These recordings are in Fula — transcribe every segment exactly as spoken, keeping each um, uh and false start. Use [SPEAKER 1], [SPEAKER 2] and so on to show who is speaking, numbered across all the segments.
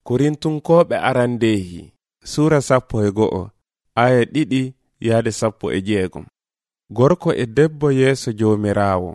[SPEAKER 1] Korintunkoɓe arandehi sura sappo e go'o aya ɗiɗi yaade sappo e jeegom. Gorko e debbo yeeso joomiraawo.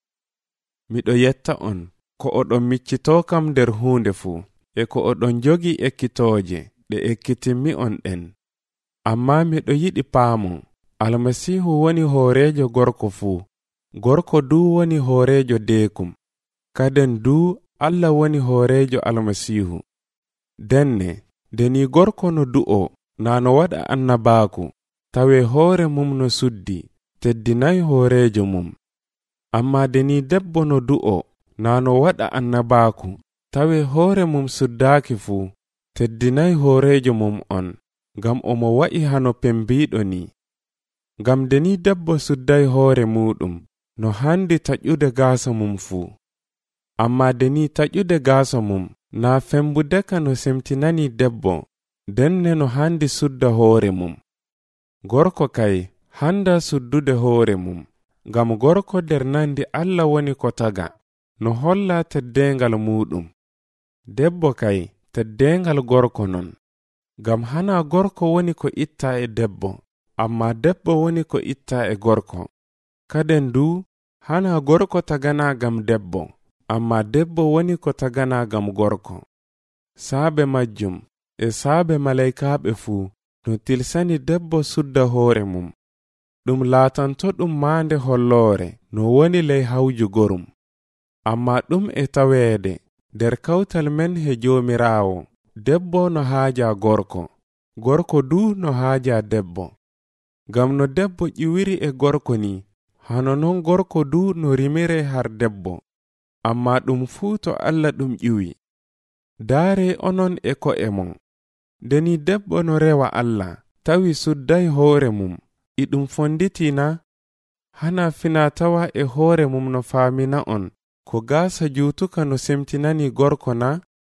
[SPEAKER 1] Miɗo yetta on ko oɗon miccitoo kam nder huunde fuu, e ko oɗon jogi ekkitooje ɗe ekkitinmi on ɗen. Ammaa miɗo yiɗi paamon, Almasiihu woni hooreejo gorko fuu, gorko duu woni hooreejo deekum, kaden duu Allah woni hooreejo Almasiihu. Denne, deni gorko no du'o naa no waɗa annabaaku, tawe hoore mum no suddi, teddinayi hooreejo mum. Ammaa deni debbo no du'o naa no waɗa annabaaku, tawe hoore mum suddaaki fuu, teddinayi hooreejo mum on, ngam omo wa'i hano pembiiɗo ni. Ngam deni debbo suddayi hoore muɗum, no handi taƴude gaasa mum fuu. Ammaa deni taƴude gaasa mum naa fembudeka no semtinani debbo, denne no handi sudda hoore mum. Gorko kay handa suddude hoore mum, ngam gorko nder nandi Allah woni ko taga, no holla teddengal muɗum. Debbo kay teddengal gorko non, ngam hana gorko woni ko itta e debbo, amma debbo woni ko itta e gorko. Kaden du hana gorko tagana gam debbo, amma debbo woni ko tagana gam gorko. Saabe majjum e saabe malaykaaɓe fuu no tilsani debbo sudda hoore mum. Ɗum laatanto ɗum maande holloore no woni ley hawju gorum. Amma ɗum e taweede nder kawtal men he joomiraawo, debbo no haaja gorko, gorko duu no haaja debbo. Ngam no debbo ƴiwiri e gorko ni, hano non gorko duu no rimire har debbo. Amma ɗum fuu to Allah ɗum ƴiwi. Daare onon e ko'e mon. Deni debbo no rewa Allah, tawi sudday hoore mum, i ɗum fonditina? Hana fina tawa e hoore mum no faamina on, ko gaasa juutuka no semtinani gorko na?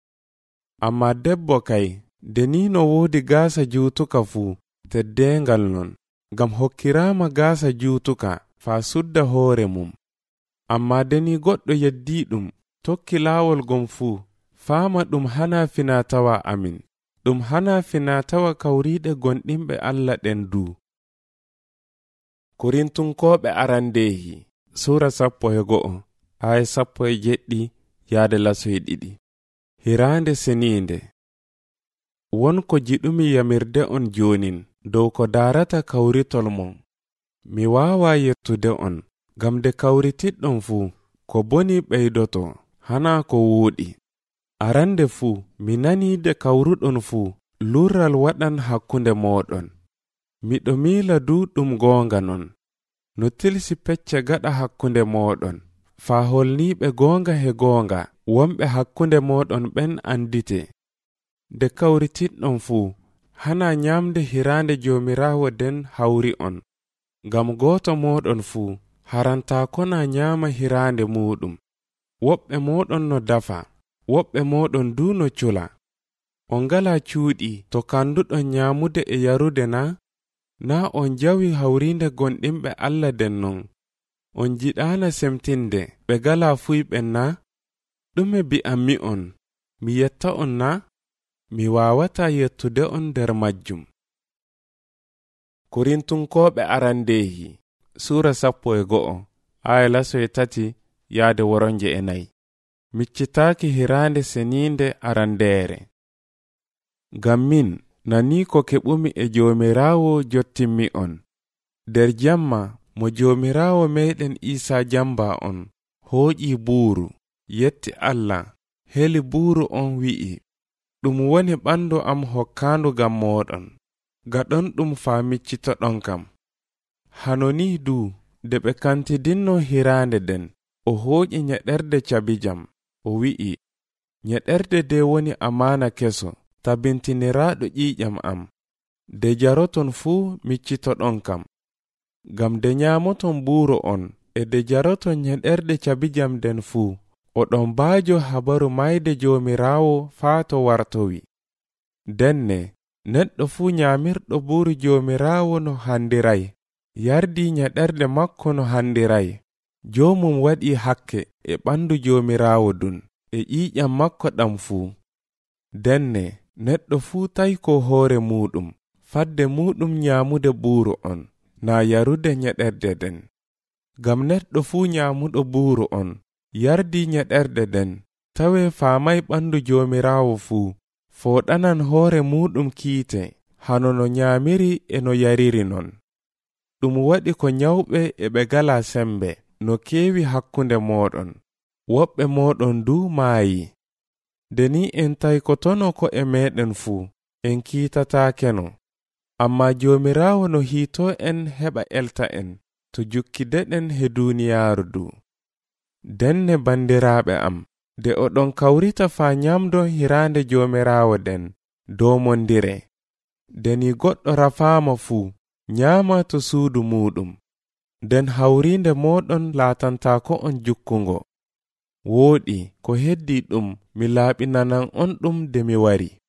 [SPEAKER 1] Amma debbo kay, deni no woodi gaasa juutuka fuu, teddengal non, ngam hokkiraama gaasa juutuka faa sudda hoore mum. Amma deni goɗɗo yeddi ɗum, tokki laawol gom fuu, faama ɗum hana finatawa amin, ɗum hana finatawa kawriɗe gonɗinɓe Allah ɗen du. Korintunkoɓe arandehi sura sappo e go'o aya sappo e jeɗɗi yaade laso e ɗiɗi. Hirande seninde. Wonko jiɗumi yamirde on jonin dow ko darata kawritol mon. Mi wawa yettude on, gam de kawritiɗɗon fuu, ko boni ɓeydoto, hana ko wuuɗi. Arande fuu, mi nani de kawruɗon fuu, lurral waɗan hakkunde moɗon. Miɗo miila du ɗum goonga non. No tilsi pecce gaɗa hakkunde moɗon, faa holniɓe goonga he goonga, wonɓe hakkunde moɗon ɓen andite. De kawritiɗɗon fuu, hana nyamde hirande joomiraawo den hawri on. Ngam gooto moɗon fuu, haranta kona nyama hirande muɗum. Woɓɓe moɗon no dafa, woɓɓe moɗon du no cula. On ngala cuuɗi to kanduɗon nyamude e yarude na? Na on jawi hawrinde gonɗinɓe Allah den non. On jiɗana semtinde ɓe gala fuyɓen na? Ɗume bi'ammi on, mi yetta on na? Mi wawata yettude on nder majjum. Korintunkoɓe arandehi sura sappo e go'o aya laso e tati yaade woronje e nayi. Miccitaaki hirande seninde arandeere. Ngam min nani ko keɓumi e joomiraawo jottimmi on. Der jamma mo joomiraawo meɗen Isa jamba on, hooƴi buuru, yetti Allah, heli buuru on wi'i, ɗum woni ɓandu am hokkaandu gam moɗon, gaɗon ɗum faa miccitoɗon kam. Hanoni du, de ɓe kantidinno hirande den, o hooƴi nyeɗerde cabijam, o wi'i, nyeɗerde de woni amana keso, tabintiniraaɗo ƴiiƴam am, de jaroton fuu miccitoɗon kam. Gam de nyamoton buuro on, e de jaroton nyeɗerde cabijam den fuu, oɗon baajo habaru mayde joomiraawo faa to wartowi. Denne, neɗɗo fuu nyamirɗo buuru joomiraawo no handiray, yardi nyeɗerde makko no handiray. Joomum waɗi hakke e ɓandu joomiraawo dun, e ƴiiƴam makko ɗam fuu. denne neɗɗo fuu tawi ko hoore muɗum fadde muɗum nyaamude buuru on na yarude nyeɗerde den. Gam neɗɗo fuu nyaamuɗo buuru on yardi nyeɗerde den tawe faamay ɓandu joomiraawo fuu fooɗanan hoore muɗum kiite hano no nyaamiri e no yariri non. Ɗum waɗi ko nyawɓe e ɓe gala sembe no keewi hakkunde moɗon, woɓɓe moɗon du maayi. Deni en taykotono ko e meɗen fuu en kiitataakeno, amma joomiraawo no hiito en heɓa elta en to jukkideɗen he duuniyaaru du. Denne bandiraaɓe am, de oɗon kawrita faa nyamdon hiraande joomiraawo den domondire. Deni goɗɗo rafaama fuu nyaama to suudu muɗum, den hawriinde moɗon laatantaako on jukkungo. Wooɗi ko heddi ɗum mi laaɓinanan on ɗum de mi wari.